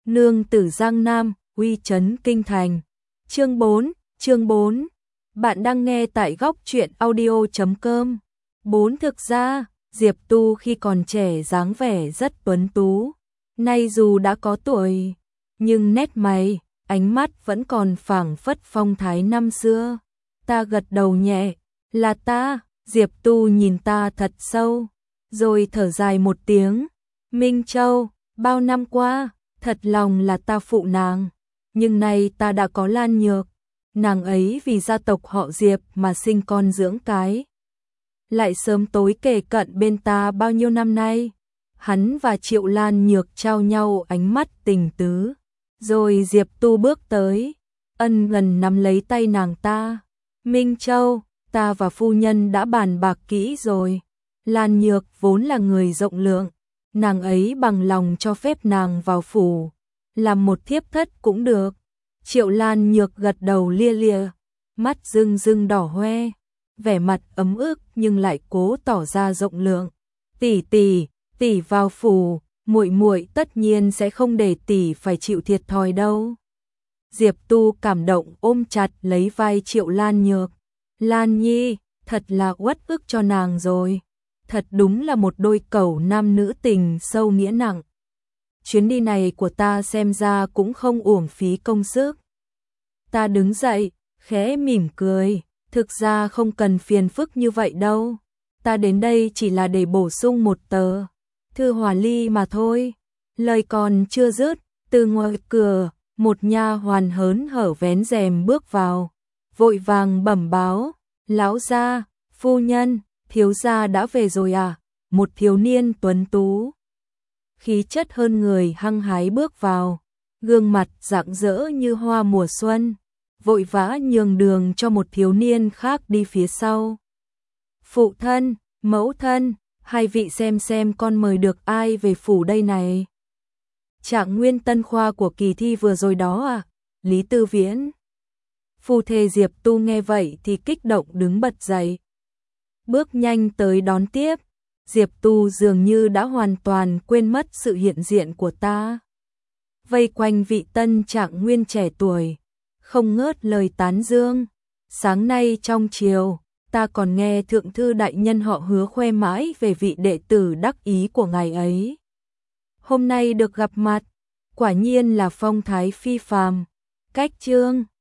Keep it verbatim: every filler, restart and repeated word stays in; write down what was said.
Nương tử Giang Nam, uy chấn kinh thành. Chương bốn, chương bốn. Bạn đang nghe tại góc truyện audio chấm com. bốn Thực ra, Diệp Tu khi còn trẻ dáng vẻ rất tuấn tú. Nay dù đã có tuổi, nhưng nét mày, ánh mắt vẫn còn phảng phất phong thái năm xưa. Ta gật đầu nhẹ, là ta. Diệp Tu nhìn ta thật sâu, rồi thở dài một tiếng. Minh Châu, bao năm qua, thật lòng là ta phụ nàng, nhưng nay ta đã có Lan Nhược, nàng ấy vì gia tộc họ Diệp mà sinh con dưỡng cái, lại sớm tối kề cận bên ta bao nhiêu năm nay. Hắn và Triệu Lan Nhược trao nhau ánh mắt tình tứ, rồi Diệp Tu bước tới, ân gần nắm lấy tay nàng ta. Minh Châu, ta và phu nhân đã bàn bạc kỹ rồi. Lan Nhược vốn là người rộng lượng, nàng ấy bằng lòng cho phép nàng vào phủ, làm một thiếp thất cũng được. Triệu Lan Nhược gật đầu lia lịa, mắt rưng rưng đỏ hoe, vẻ mặt ấm ức nhưng lại cố tỏ ra rộng lượng. Tỷ tỷ, tỷ vào phủ, muội muội tất nhiên sẽ không để tỷ phải chịu thiệt thòi đâu. Diệp Tu cảm động ôm chặt lấy vai Triệu Lan Nhược. Lan Nhi, thật là uất ức cho nàng rồi. Thật đúng là một đôi cẩu nam nữ tình sâu nghĩa nặng. Chuyến đi này của ta xem ra cũng không uổng phí công sức. Ta đứng dậy, khẽ mỉm cười, thực ra không cần phiền phức như vậy đâu. Ta đến đây chỉ là để bổ sung một tờ thư hòa ly mà thôi. Lời còn chưa dứt, từ ngoài cửa, một nha hoàn hớn hở vén rèm bước vào, vội vàng bẩm báo, lão gia, phu nhân, thiếu gia đã về rồi à? Một thiếu niên tuấn tú, khí chất hơn người hăng hái bước vào, gương mặt rạng rỡ như hoa mùa xuân, vội vã nhường đường cho một thiếu niên khác đi phía sau. Phụ thân, mẫu thân, hai vị xem xem con mời được ai về phủ đây này? Trạng nguyên tân khoa của kỳ thi vừa rồi đó à? Lý Tư Viễn. Phu thê Diệp Tu nghe vậy thì kích động đứng bật dậy, bước nhanh tới đón tiếp. Diệp Tu dường như đã hoàn toàn quên mất sự hiện diện của ta, vây quanh vị tân trạng nguyên trẻ tuổi, không ngớt lời tán dương. Sáng nay trong triều, ta còn nghe thượng thư đại nhân họ Hứa khoe mãi về vị đệ tử đắc ý của ngài ấy. Hôm nay được gặp mặt, quả nhiên là phong thái phi phàm. Cách chương